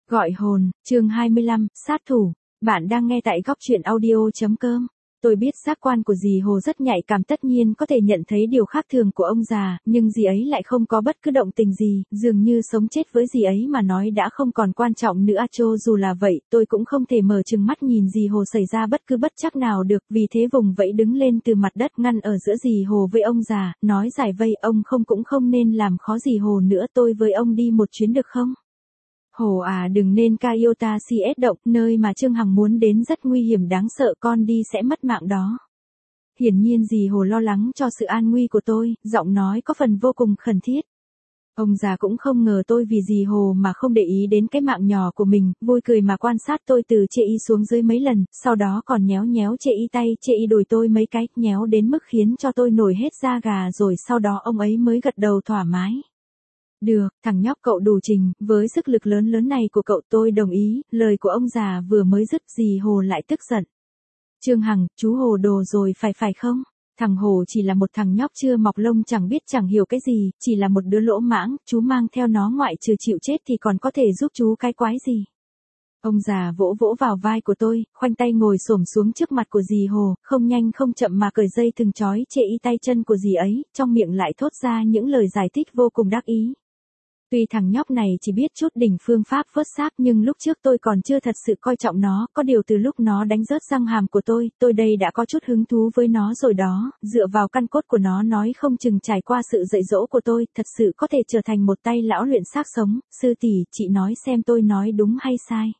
Gọi hồn, chương 25, sát thủ. Bạn đang nghe tại góc truyện audio.com. Tôi biết giác quan của dì Hồ rất nhạy cảm, tất nhiên có thể nhận thấy điều khác thường của ông già, nhưng dì ấy lại không có bất cứ động tình gì, dường như sống chết với dì ấy mà nói đã không còn quan trọng nữa. Cho dù là vậy, tôi cũng không thể mở trừng mắt nhìn dì Hồ xảy ra bất cứ bất trắc nào được, vì thế vùng vẫy đứng lên từ mặt đất ngăn ở giữa dì Hồ với ông già, nói giải vây: ông không cũng không nên làm khó dì Hồ nữa, tôi với ông đi một chuyến được không? Hồ à, đừng nên Kaiota CS động, nơi mà Trương Hằng muốn đến rất nguy hiểm đáng sợ, con đi sẽ mất mạng đó. Hiển nhiên dì Hồ lo lắng cho sự an nguy của tôi, giọng nói có phần vô cùng khẩn thiết. Ông già cũng không ngờ tôi vì dì Hồ mà không để ý đến cái mạng nhỏ của mình, vui cười mà quan sát tôi từ chê y xuống dưới mấy lần, sau đó còn nhéo nhéo chê y tay, chê y đùi tôi mấy cái, nhéo đến mức khiến cho tôi nổi hết da gà, rồi sau đó ông ấy mới gật đầu thỏa mái. Được, thằng nhóc cậu đủ trình, với sức lực lớn lớn này của cậu tôi đồng ý. Lời của ông già vừa mới dứt dì Hồ lại tức giận. Trương Hằng, chú Hồ đồ rồi phải không? Thằng Hồ chỉ là một thằng nhóc chưa mọc lông, chẳng biết chẳng hiểu cái gì, chỉ là một đứa lỗ mãng, chú mang theo nó ngoại trừ chịu chết thì còn có thể giúp chú cái quái gì. Ông già vỗ vỗ vào vai của tôi, khoanh tay ngồi xổm xuống trước mặt của dì Hồ, không nhanh không chậm mà cởi dây thừng trói chê y tay chân của dì ấy, trong miệng lại thốt ra những lời giải thích vô cùng đắc ý. Tuy thằng nhóc này chỉ biết chút đỉnh phương pháp vớt xác, nhưng lúc trước tôi còn chưa thật sự coi trọng nó, có điều từ lúc nó đánh rớt răng hàm của tôi đây đã có chút hứng thú với nó rồi đó, dựa vào căn cốt của nó nói không chừng trải qua sự dạy dỗ của tôi, thật sự có thể trở thành một tay lão luyện xác sống. Sư tỷ, chị nói xem tôi nói đúng hay sai.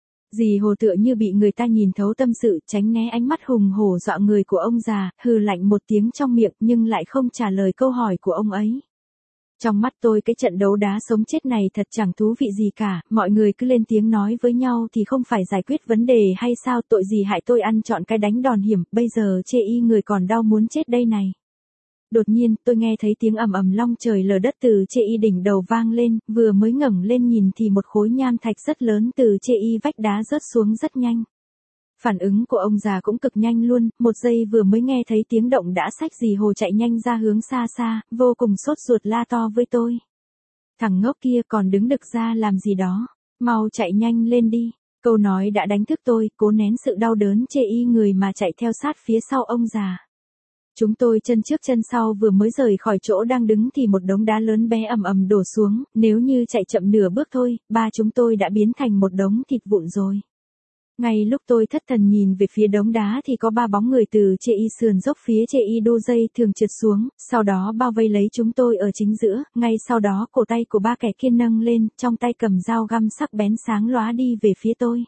Dì Hồ tựa như bị người ta nhìn thấu tâm sự, tránh né ánh mắt hùng hổ dọa người của ông già, hừ lạnh một tiếng trong miệng nhưng lại không trả lời câu hỏi của ông ấy. Trong mắt tôi cái trận đấu đá sống chết này thật chẳng thú vị gì cả, mọi người cứ lên tiếng nói với nhau thì không phải giải quyết vấn đề hay sao, tội gì hại tôi ăn trọn cái đánh đòn hiểm, bây giờ chê y người còn đau muốn chết đây này. Đột nhiên, tôi nghe thấy tiếng ầm ầm long trời lở đất từ chê y đỉnh đầu vang lên, vừa mới ngẩng lên nhìn thì một khối nham thạch rất lớn từ chê y vách đá rớt xuống rất nhanh. Phản ứng của ông già cũng cực nhanh luôn, một giây vừa mới nghe thấy tiếng động đã xách dì Hồ chạy nhanh ra hướng xa xa, vô cùng sốt ruột la to với tôi. Thằng ngốc kia còn đứng đực ra làm gì đó, mau chạy nhanh lên đi. Câu nói đã đánh thức tôi, cố nén sự đau đớn chê y người mà chạy theo sát phía sau ông già. Chúng tôi chân trước chân sau vừa mới rời khỏi chỗ đang đứng thì một đống đá lớn bé ầm ầm đổ xuống, nếu như chạy chậm nửa bước thôi, ba chúng tôi đã biến thành một đống thịt vụn rồi. Ngay lúc tôi thất thần nhìn về phía đống đá thì có ba bóng người từ chê y sườn dốc phía chê y đô dây thường trượt xuống, sau đó bao vây lấy chúng tôi ở chính giữa, ngay sau đó cổ tay của ba kẻ kia nâng lên, trong tay cầm dao găm sắc bén sáng lóa đi về phía tôi.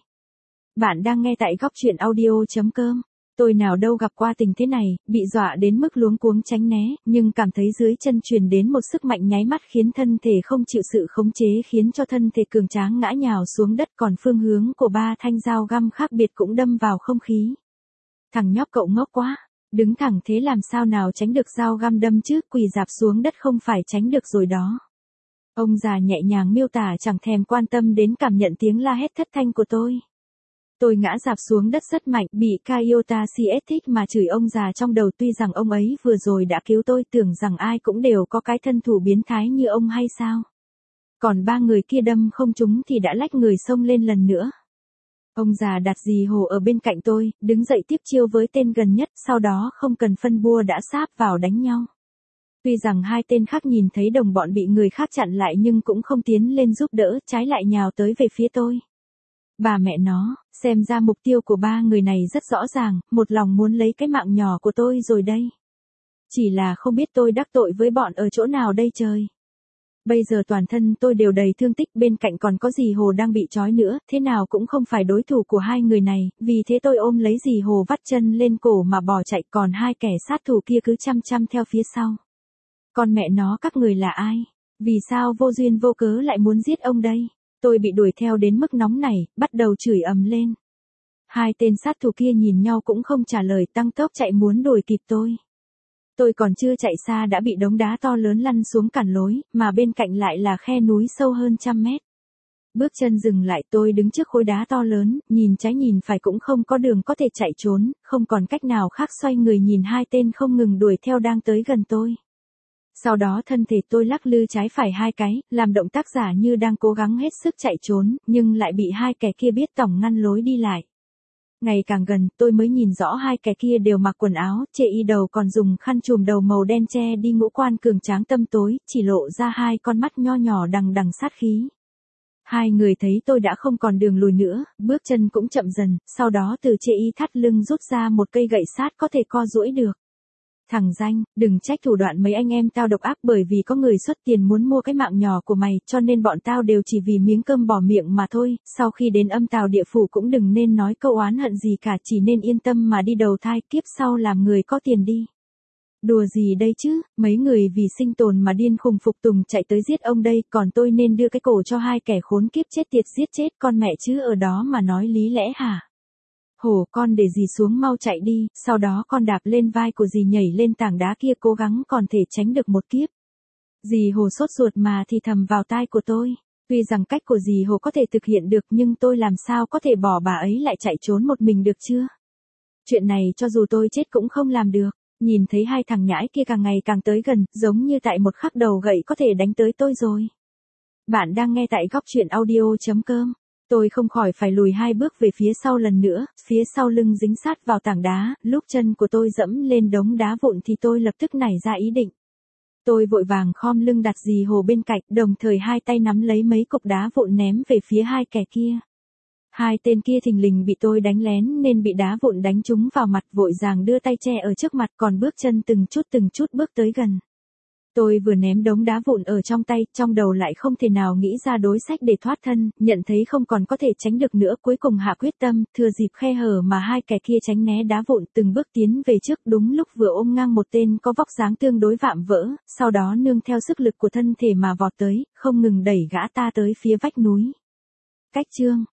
Bạn đang nghe tại góc truyện audio.com. Tôi nào đâu gặp qua tình thế này, bị dọa đến mức luống cuống tránh né, nhưng cảm thấy dưới chân truyền đến một sức mạnh nháy mắt khiến thân thể không chịu sự khống chế, khiến cho thân thể cường tráng ngã nhào xuống đất, còn phương hướng của ba thanh dao găm khác biệt cũng đâm vào không khí. Thằng nhóc cậu ngốc quá, đứng thẳng thế làm sao nào tránh được dao găm đâm chứ, quỳ rạp xuống đất không phải tránh được rồi đó. Ông già nhẹ nhàng miêu tả, chẳng thèm quan tâm đến cảm nhận tiếng la hét thất thanh của tôi. Tôi ngã rạp xuống đất rất mạnh, bị Kaiota CS thích mà chửi ông già trong đầu, tuy rằng ông ấy vừa rồi đã cứu tôi, tưởng rằng ai cũng đều có cái thân thủ biến thái như ông hay sao. Còn ba người kia đâm không trúng thì đã lách người xông lên lần nữa. Ông già đặt dì Hồ ở bên cạnh tôi, đứng dậy tiếp chiêu với tên gần nhất, sau đó không cần phân bua đã sáp vào đánh nhau. Tuy rằng hai tên khác nhìn thấy đồng bọn bị người khác chặn lại nhưng cũng không tiến lên giúp đỡ, trái lại nhào tới về phía tôi. Bà mẹ nó, xem ra mục tiêu của ba người này rất rõ ràng, một lòng muốn lấy cái mạng nhỏ của tôi rồi đây. Chỉ là không biết tôi đắc tội với bọn ở chỗ nào đây trời. Bây giờ toàn thân tôi đều đầy thương tích, bên cạnh còn có dì Hồ đang bị trói nữa, thế nào cũng không phải đối thủ của hai người này, vì thế tôi ôm lấy dì Hồ vắt chân lên cổ mà bỏ chạy, còn hai kẻ sát thủ kia cứ chăm chăm theo phía sau. Con mẹ nó, các người là ai? Vì sao vô duyên vô cớ lại muốn giết ông đây? Tôi bị đuổi theo đến mức nóng này, bắt đầu chửi ầm lên. Hai tên sát thủ kia nhìn nhau cũng không trả lời, tăng tốc chạy muốn đuổi kịp tôi. Tôi còn chưa chạy xa đã bị đống đá to lớn lăn xuống cản lối, mà bên cạnh lại là khe núi sâu hơn 100 mét. Bước chân dừng lại, tôi đứng trước khối đá to lớn, nhìn trái nhìn phải cũng không có đường có thể chạy trốn, không còn cách nào khác, xoay người nhìn hai tên không ngừng đuổi theo đang tới gần tôi. Sau đó thân thể tôi lắc lư trái phải hai cái, làm động tác giả như đang cố gắng hết sức chạy trốn, nhưng lại bị hai kẻ kia biết tỏng ngăn lối đi lại. Ngày càng gần, tôi mới nhìn rõ hai kẻ kia đều mặc quần áo, chê y đầu còn dùng khăn trùm đầu màu đen che đi ngũ quan cường tráng tăm tối, chỉ lộ ra hai con mắt nho nhỏ đằng đằng sát khí. Hai người thấy tôi đã không còn đường lùi nữa, bước chân cũng chậm dần, sau đó từ chê y thắt lưng rút ra một cây gậy sát có thể co duỗi được. Thằng danh, đừng trách thủ đoạn mấy anh em tao độc ác, bởi vì có người xuất tiền muốn mua cái mạng nhỏ của mày, cho nên bọn tao đều chỉ vì miếng cơm bỏ miệng mà thôi, sau khi đến âm tào địa phủ cũng đừng nên nói câu oán hận gì cả, chỉ nên yên tâm mà đi đầu thai, kiếp sau làm người có tiền đi. Đùa gì đây chứ, mấy người vì sinh tồn mà điên khùng phục tùng chạy tới giết ông đây, còn tôi nên đưa cái cổ cho hai kẻ khốn kiếp chết tiệt giết chết con mẹ chứ ở đó mà nói lý lẽ hả? Hổ, con để dì xuống mau chạy đi, sau đó con đạp lên vai của dì nhảy lên tảng đá kia cố gắng còn thể tránh được một kiếp. Dì Hồ sốt ruột mà thì thầm vào tai của tôi. Tuy rằng cách của dì Hồ có thể thực hiện được nhưng tôi làm sao có thể bỏ bà ấy lại chạy trốn một mình được chưa? Chuyện này cho dù tôi chết cũng không làm được. Nhìn thấy hai thằng nhãi kia càng ngày càng tới gần, giống như tại một khắc đầu gậy có thể đánh tới tôi rồi. Bạn đang nghe tại góc truyện audio.com. Tôi không khỏi phải lùi hai bước về phía sau lần nữa, phía sau lưng dính sát vào tảng đá, lúc chân của tôi dẫm lên đống đá vụn thì tôi lập tức nảy ra ý định. Tôi vội vàng khom lưng đặt dì Hồ bên cạnh, đồng thời hai tay nắm lấy mấy cục đá vụn ném về phía hai kẻ kia. Hai tên kia thình lình bị tôi đánh lén nên bị đá vụn đánh trúng vào mặt, vội vàng đưa tay che ở trước mặt, còn bước chân từng chút bước tới gần. Tôi vừa ném đống đá vụn ở trong tay, trong đầu lại không thể nào nghĩ ra đối sách để thoát thân, nhận thấy không còn có thể tránh được nữa, cuối cùng hạ quyết tâm, thừa dịp khe hở mà hai kẻ kia tránh né đá vụn, từng bước tiến về trước, đúng lúc vừa ôm ngang một tên có vóc dáng tương đối vạm vỡ, sau đó nương theo sức lực của thân thể mà vọt tới, không ngừng đẩy gã ta tới phía vách núi. Cách chương